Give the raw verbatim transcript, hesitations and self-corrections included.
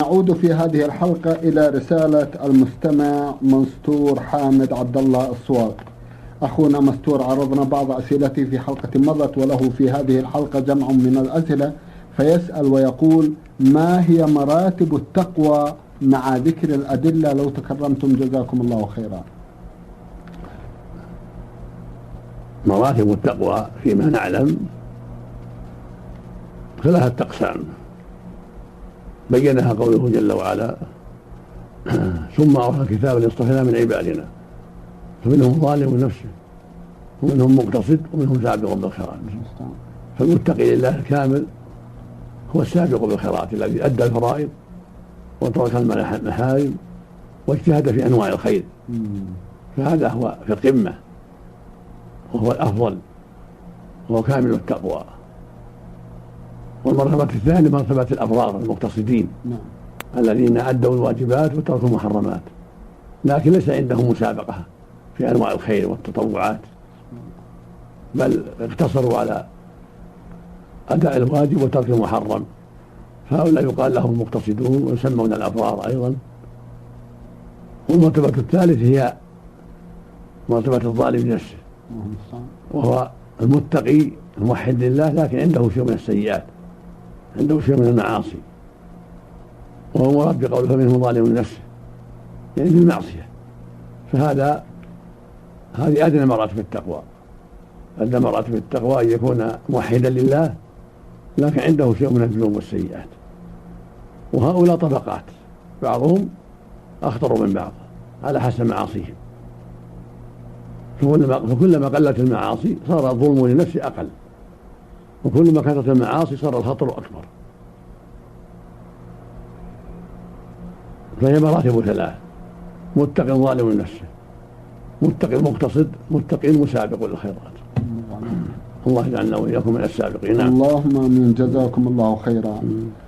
نعود في هذه الحلقة إلى رسالة المستمع مستور حامد عبد الله الصواق. أخونا مستور عرضنا بعض أسئلته في حلقة مضت، وله في هذه الحلقة جمع من الأسئلة، فيسأل ويقول: ما هي مراتب التقوى مع ذكر الأدلة لو تكرمتم جزاكم الله خيرا؟ مراتب التقوى فيما نعلم ثلاثة أقسام بينها قوله جل وعلا: ثم أوحى الكتاب لاصطفينا من عبادنا فمنهم ظالم لنفسه ومنهم مقتصد ومنهم سابق بالخيرات. فالمتقي لله الكامل هو السابق بالخيرات الذي أدى الفرائض وترك المحارم واجتهد في أنواع الخير، فهذا هو في القمة وهو الأفضل وهو كامل التقوى. والمرتبة الثانية مرتبة الأبرار المقتصدين الذين أدوا الواجبات وتركوا المحرمات، لكن ليس عندهم مسابقة في أنواع الخير والتطوعات، بل اقتصروا على أداء الواجب وترك المحرم، فهؤلاء يقال لهم المقتصدون ويسمون الأبرار أيضا. والمرتبة الثالثة هي مرتبة الظالم لنفسه، وهو المتقي الموحد لله لكن عنده شيء من السيئات، عنده شيء من المعاصي، وهو مراد بقوله فمنهم ظالم لنفسه يعني بالمعصية. فهذا هذه أدنى مراتب التقوى. أدنى مراتب التقوى أن يكون موحدا لله لكن عنده شيء من الذنوب والسيئات. وهؤلاء طبقات، بعضهم أخطر من بعض على حسب معاصيهم، فكلما قلت المعاصي صار الظلم لنفسه أقل، وكلما كثرت المعاصي صار الخطر أكبر. فهي مراتب ثلاث: متق ظالم لنفسه، متق مقتصد، متق مسابق للخيرات. الله يجعلنا وإياكم من السابقين. اللهم آمين، جزاكم الله خيرا.